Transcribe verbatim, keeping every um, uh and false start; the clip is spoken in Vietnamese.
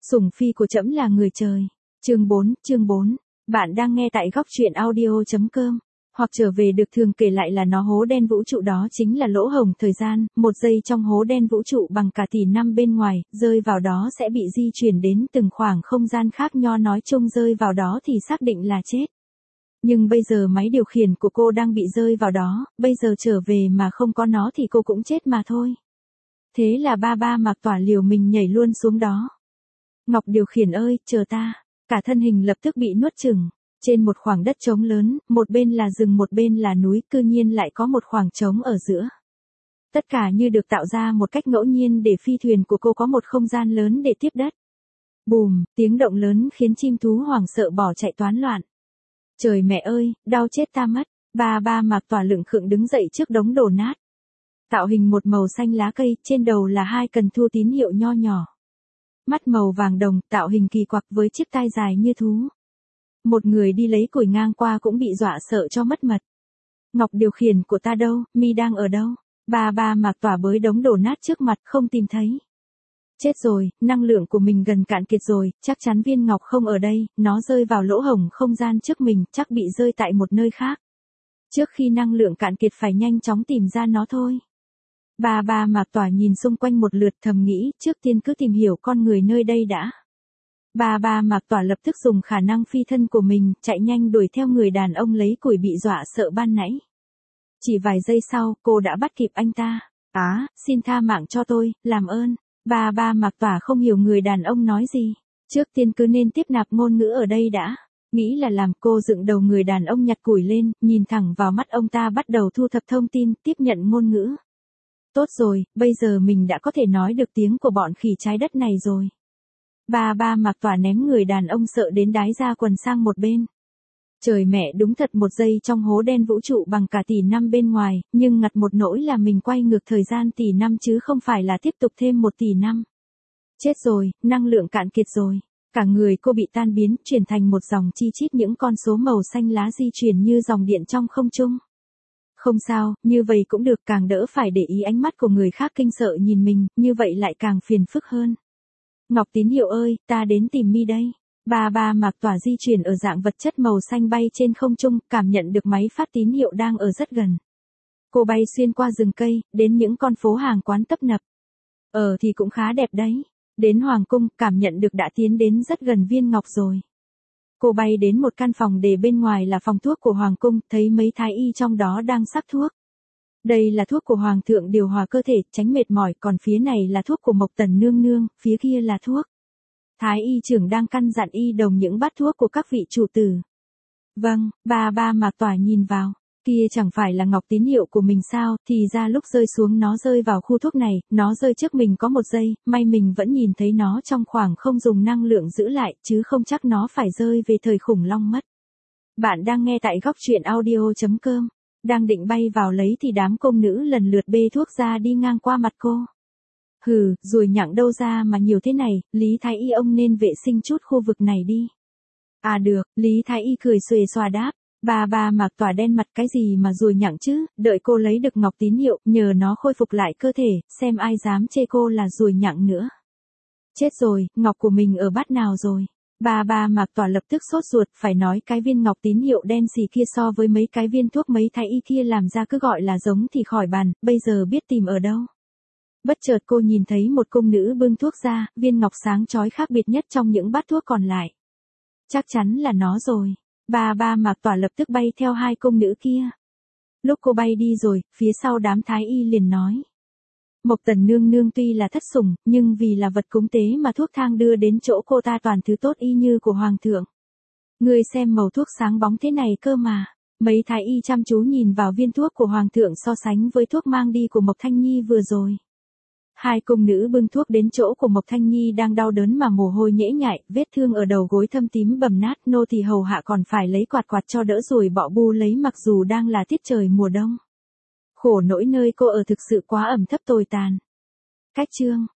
Sủng phi của trẫm là người trời. Chương bốn, chương bốn. Bạn đang nghe tại góc truyện audio chấm com. Hoặc trở về được thường kể lại là nó hố đen vũ trụ đó chính là lỗ hổng thời gian, một giây trong hố đen vũ trụ bằng cả tỷ năm bên ngoài, rơi vào đó sẽ bị di chuyển đến từng khoảng không gian khác nho nói chung rơi vào đó thì xác định là chết. Nhưng bây giờ máy điều khiển của cô đang bị rơi vào đó, bây giờ trở về mà không có nó thì cô cũng chết mà thôi. Thế là ba ba Mạc Tỏa liều mình nhảy luôn xuống đó. Ngọc điều khiển ơi, chờ ta. Cả thân hình lập tức bị nuốt chửng. Trên một khoảng đất trống lớn, một bên là rừng một bên là núi, cư nhiên lại có một khoảng trống ở giữa. Tất cả như được tạo ra một cách ngẫu nhiên để phi thuyền của cô có một không gian lớn để tiếp đất. Bùm, tiếng động lớn khiến chim thú hoảng sợ bỏ chạy toán loạn. Trời mẹ ơi, đau chết ta mất. Ba ba Mạc Tỏa lững khựng đứng dậy trước đống đổ nát. Tạo hình một màu xanh lá cây, trên đầu là hai cần thu tín hiệu nho nhỏ. Mắt màu vàng đồng, tạo hình kỳ quặc với chiếc tai dài như thú. Một người đi lấy củi ngang qua cũng bị dọa sợ cho mất mật. Ngọc điều khiển của ta đâu, mi đang ở đâu? Ba ba Mạc Tỏa bới đống đổ nát trước mặt không tìm thấy. Chết rồi, năng lượng của mình gần cạn kiệt rồi, chắc chắn viên ngọc không ở đây, nó rơi vào lỗ hổng không gian trước mình, chắc bị rơi tại một nơi khác. Trước khi năng lượng cạn kiệt phải nhanh chóng tìm ra nó thôi. Ba ba Mạc Tỏa nhìn xung quanh một lượt thầm nghĩ, trước tiên cứ tìm hiểu con người nơi đây đã. Ba ba Mạc Tỏa lập tức dùng khả năng phi thân của mình, chạy nhanh đuổi theo người đàn ông lấy củi bị dọa sợ ban nãy. Chỉ vài giây sau, cô đã bắt kịp anh ta. Á, xin tha mạng cho tôi, làm ơn. Ba ba Mạc Tỏa không hiểu người đàn ông nói gì. Trước tiên cứ nên tiếp nạp ngôn ngữ ở đây đã. Nghĩ là làm, cô dựng đầu người đàn ông nhặt củi lên, nhìn thẳng vào mắt ông ta bắt đầu thu thập thông tin, tiếp nhận ngôn ngữ. Tốt rồi, bây giờ mình đã có thể nói được tiếng của bọn khỉ trái đất này rồi. Ba ba Mạc Tỏa ném người đàn ông sợ đến đái ra quần sang một bên. Trời mẹ, đúng thật một giây trong hố đen vũ trụ bằng cả tỷ năm bên ngoài, nhưng ngặt một nỗi là mình quay ngược thời gian tỷ năm chứ không phải là tiếp tục thêm một tỷ năm. Chết rồi, năng lượng cạn kiệt rồi. Cả người cô bị tan biến, chuyển thành một dòng chi chít những con số màu xanh lá di chuyển như dòng điện trong không trung. Không sao, như vậy cũng được, càng đỡ phải để ý ánh mắt của người khác kinh sợ nhìn mình, như vậy lại càng phiền phức hơn. Ngọc tín hiệu ơi, ta đến tìm mi đây. Ba ba Mạc Tỏa di chuyển ở dạng vật chất màu xanh bay trên không trung, cảm nhận được máy phát tín hiệu đang ở rất gần. Cô bay xuyên qua rừng cây, đến những con phố hàng quán tấp nập. Ờ thì cũng khá đẹp đấy. Đến Hoàng cung, cảm nhận được đã tiến đến rất gần viên ngọc rồi. Cô bay đến một căn phòng để bên ngoài là phòng thuốc của Hoàng cung, thấy mấy thái y trong đó đang sắc thuốc. Đây là thuốc của Hoàng thượng điều hòa cơ thể, tránh mệt mỏi, còn phía này là thuốc của Mộc Tần nương nương, phía kia là thuốc. Thái y trưởng đang căn dặn y đồng những bát thuốc của các vị chủ tử. Vâng, ba ba Mạc Tỏa nhìn vào, kia chẳng phải là ngọc tín hiệu của mình sao, thì ra lúc rơi xuống nó rơi vào khu thuốc này, nó rơi trước mình có một giây, may mình vẫn nhìn thấy nó trong khoảng không dùng năng lượng giữ lại, chứ không chắc nó phải rơi về thời khủng long mất. Bạn đang nghe tại góc truyện audio chấm com. Đang định bay vào lấy thì đám công nữ lần lượt bê thuốc ra đi ngang qua mặt cô. Hừ, ruồi nhặng đâu ra mà nhiều thế này, Lý Thái Y ông nên vệ sinh chút khu vực này đi. À được, Lý Thái Y cười xuề xòa đáp. Ba ba Mạc Tỏa đen mặt, cái gì mà ruồi nhặng chứ, đợi cô lấy được ngọc tín hiệu, nhờ nó khôi phục lại cơ thể, xem ai dám chê cô là ruồi nhặng nữa. Chết rồi, ngọc của mình ở bát nào rồi? Ba ba Mạc Tỏa lập tức sốt ruột, phải nói cái viên ngọc tín hiệu đen xì kia so với mấy cái viên thuốc mấy thái y kia làm ra cứ gọi là giống thì khỏi bàn, bây giờ biết tìm ở đâu. Bất chợt cô nhìn thấy một cung nữ bưng thuốc ra, viên ngọc sáng chói khác biệt nhất trong những bát thuốc còn lại. Chắc chắn là nó rồi. Ba ba Mạc Tỏa lập tức bay theo hai cung nữ kia. Lúc cô bay đi rồi, phía sau đám thái y liền nói. Mộc Tần nương nương tuy là thất sủng, nhưng vì là vật cúng tế mà thuốc thang đưa đến chỗ cô ta toàn thứ tốt y như của Hoàng thượng. Người xem màu thuốc sáng bóng thế này cơ mà. Mấy thái y chăm chú nhìn vào viên thuốc của Hoàng thượng so sánh với thuốc mang đi của Mộc Thanh Nhi vừa rồi. Hai cung nữ bưng thuốc đến chỗ của Mộc Thanh Nhi đang đau đớn mà mồ hôi nhễ nhại, vết thương ở đầu gối thâm tím bầm nát, nô tỳ hầu hạ còn phải lấy quạt quạt cho đỡ ruồi bọ bu lấy mặc dù đang là tiết trời mùa đông. Khổ nỗi nơi cô ở thực sự quá ẩm thấp tồi tàn. Cách chương